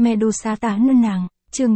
Medusa tán nâng nàng, chương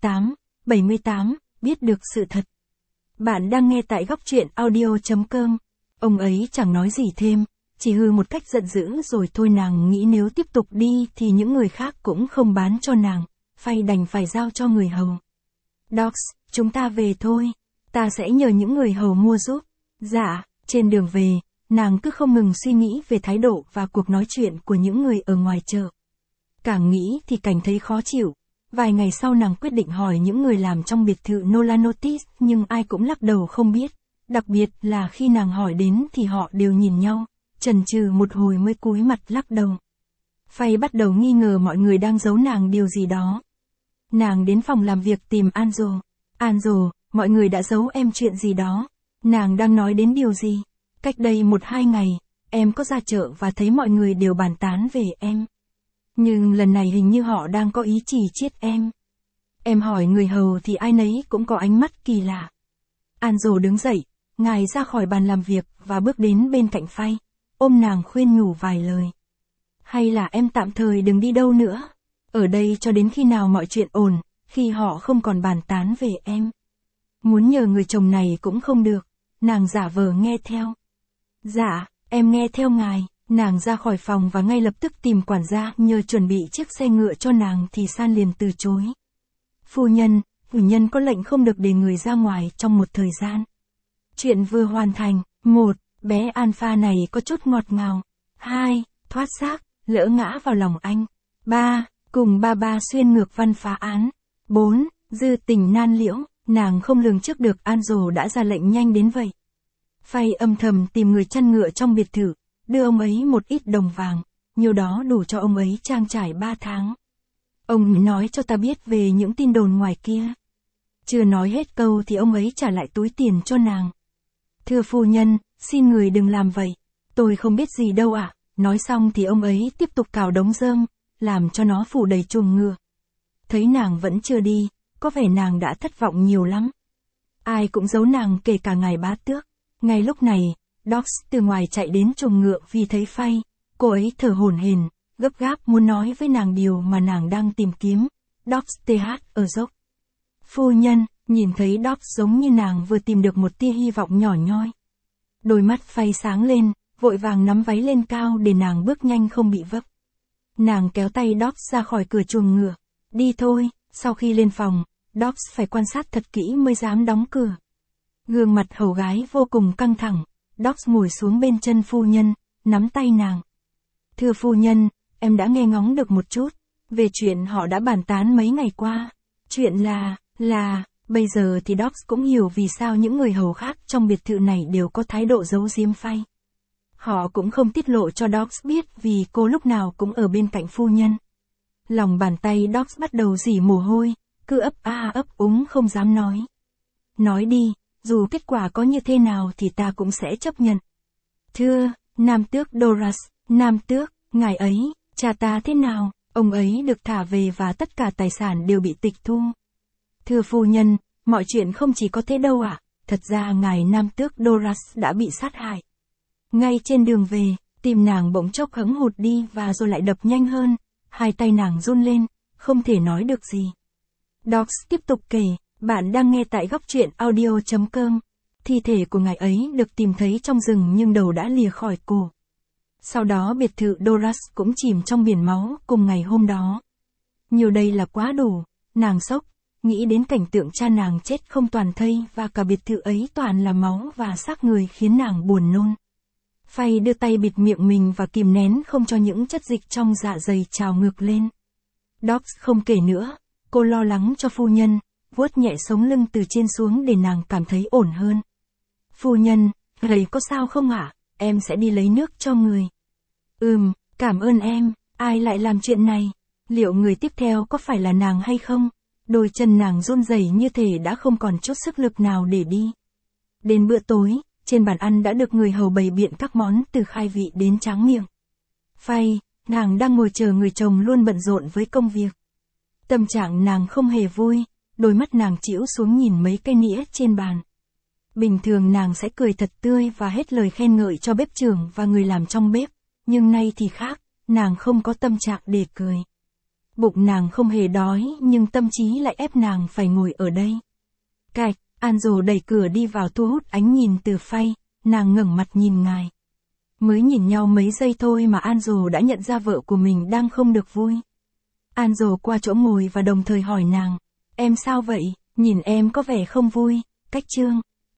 78, biết được sự thật. Bạn đang nghe tại góc truyện audio.com. Ông ấy chẳng nói gì thêm, chỉ hừ một cách giận dữ rồi thôi. Nàng nghĩ nếu tiếp tục đi thì những người khác cũng không bán cho nàng, Phay đành phải giao cho người hầu. Dogs, chúng ta về thôi, ta sẽ nhờ những người hầu mua giúp. Dạ, trên đường về, nàng cứ không ngừng suy nghĩ về thái độ và cuộc nói chuyện của những người ở ngoài chợ. Càng nghĩ thì càng thấy khó chịu. Vài ngày sau nàng quyết định hỏi những người làm trong biệt thự Nolanotis, nhưng ai cũng lắc đầu không biết. Đặc biệt là khi nàng hỏi đến thì họ đều nhìn nhau, chần chừ một hồi mới cúi mặt lắc đầu. Phay bắt đầu nghi ngờ mọi người đang giấu nàng điều gì đó. Nàng đến phòng làm việc tìm Anjo. Anjo, mọi người đã giấu em chuyện gì đó. Nàng đang nói đến điều gì? Cách đây 1-2 ngày, em có ra chợ và thấy mọi người đều bàn tán về em. Nhưng lần này hình như họ đang có ý chỉ chiết em. Em hỏi người hầu thì ai nấy cũng có ánh mắt kỳ lạ. Anjo đứng dậy, ngài ra khỏi bàn làm việc và bước đến bên cạnh Phay, ôm nàng khuyên nhủ vài lời. Hay là em tạm thời đừng đi đâu nữa. Ở đây cho đến khi nào mọi chuyện ổn, khi họ không còn bàn tán về em. Muốn nhờ người chồng này cũng không được. Nàng giả vờ nghe theo. Dạ, em nghe theo ngài. Nàng ra khỏi phòng và ngay lập tức tìm quản gia nhờ chuẩn bị chiếc xe ngựa cho nàng thì San liền từ chối. Phu nhân có lệnh không được để người ra ngoài trong một thời gian. Chuyện vừa hoàn thành. 1. Bé Alpha này có chút ngọt ngào. 2. Thoát xác, lỡ ngã vào lòng anh. 3. Cùng ba xuyên ngược văn phá án. 4. Dư tình nan liễu, nàng không lường trước được Anjo đã ra lệnh nhanh đến vậy. Phay âm thầm tìm người chăn ngựa trong biệt thự, đưa ông ấy một ít đồng vàng, nhiều đó đủ cho ông ấy trang trải 3 tháng. Ông nói cho ta biết về những tin đồn ngoài kia. Chưa nói hết câu thì ông ấy trả lại túi tiền cho nàng. Thưa phu nhân, xin người đừng làm vậy. Tôi không biết gì đâu ạ. Nói xong thì ông ấy tiếp tục cào đống rơm, làm cho nó phủ đầy chuồng ngựa. Thấy nàng vẫn chưa đi, có vẻ nàng đã thất vọng nhiều lắm. Ai cũng giấu nàng kể cả ngài bá tước. Ngay lúc này, Dogs từ ngoài chạy đến chuồng ngựa vì thấy Phay. Cô ấy thở hổn hển, gấp gáp muốn nói với nàng điều mà nàng đang tìm kiếm. Dogs TH ở dốc. Phu nhân, nhìn thấy Dogs giống như nàng vừa tìm được một tia hy vọng nhỏ nhoi. Đôi mắt Phay sáng lên, vội vàng nắm váy lên cao để nàng bước nhanh không bị vấp. Nàng kéo tay Dogs ra khỏi cửa chuồng ngựa. Đi thôi. Sau khi lên phòng, Dogs phải quan sát thật kỹ mới dám đóng cửa. Gương mặt hầu gái vô cùng căng thẳng. Dogs ngồi xuống bên chân phu nhân, nắm tay nàng. Thưa phu nhân, em đã nghe ngóng được một chút, về chuyện họ đã bàn tán mấy ngày qua. Chuyện là, bây giờ thì Dogs cũng hiểu vì sao những người hầu khác trong biệt thự này đều có thái độ giấu giếm Phay. Họ cũng không tiết lộ cho Dogs biết vì cô lúc nào cũng ở bên cạnh phu nhân. Lòng bàn tay Dogs bắt đầu rỉ mồ hôi, cứ ấp úng không dám nói. Nói đi, dù kết quả có như thế nào thì ta cũng sẽ chấp nhận. Thưa, Nam tước Doras, Nam tước, ngài ấy, cha ta thế nào, ông ấy được thả về và tất cả tài sản đều bị tịch thu. Thưa phu nhân, mọi chuyện không chỉ có thế đâu ạ, thật ra ngài Nam tước Doras đã bị sát hại. Ngay trên đường về, tim nàng bỗng chốc hững hụt đi và rồi lại đập nhanh hơn. Hai tay nàng run lên, không thể nói được gì. Dogs tiếp tục kể, bạn đang nghe tại góc truyện audio.com. Thi thể của ngài ấy được tìm thấy trong rừng nhưng đầu đã lìa khỏi cổ. Sau đó biệt thự Doras cũng chìm trong biển máu cùng ngày hôm đó. Nhiều đây là quá đủ, nàng sốc, nghĩ đến cảnh tượng cha nàng chết không toàn thây và cả biệt thự ấy toàn là máu và xác người khiến nàng buồn nôn. Phay đưa tay bịt miệng mình và kìm nén không cho những chất dịch trong dạ dày trào ngược lên. Dogs không kể nữa, cô lo lắng cho phu nhân, vuốt nhẹ sống lưng từ trên xuống để nàng cảm thấy ổn hơn. Phu nhân, gầy có sao không ạ? Em sẽ đi lấy nước cho người. Cảm ơn em, ai lại làm chuyện này? Liệu người tiếp theo có phải là nàng hay không? Đôi chân nàng run rẩy như thể đã không còn chút sức lực nào để đi. Đến bữa tối, trên bàn ăn đã được người hầu bày biện các món từ khai vị đến tráng miệng. Phay, nàng đang ngồi chờ người chồng luôn bận rộn với công việc. Tâm trạng nàng không hề vui, đôi mắt nàng chĩu xuống nhìn mấy cây nĩa trên bàn. Bình thường nàng sẽ cười thật tươi và hết lời khen ngợi cho bếp trưởng và người làm trong bếp, nhưng nay thì khác, nàng không có tâm trạng để cười. Bụng nàng không hề đói nhưng tâm trí lại ép nàng phải ngồi ở đây. Cạch, Anjo đẩy cửa đi vào thu hút ánh nhìn từ Faye, nàng ngẩng mặt nhìn ngài. Mới nhìn nhau mấy giây thôi mà Anjo đã nhận ra vợ của mình đang không được vui. Anjo qua chỗ ngồi và đồng thời hỏi nàng, em sao vậy, nhìn em có vẻ không vui, Cách Trương.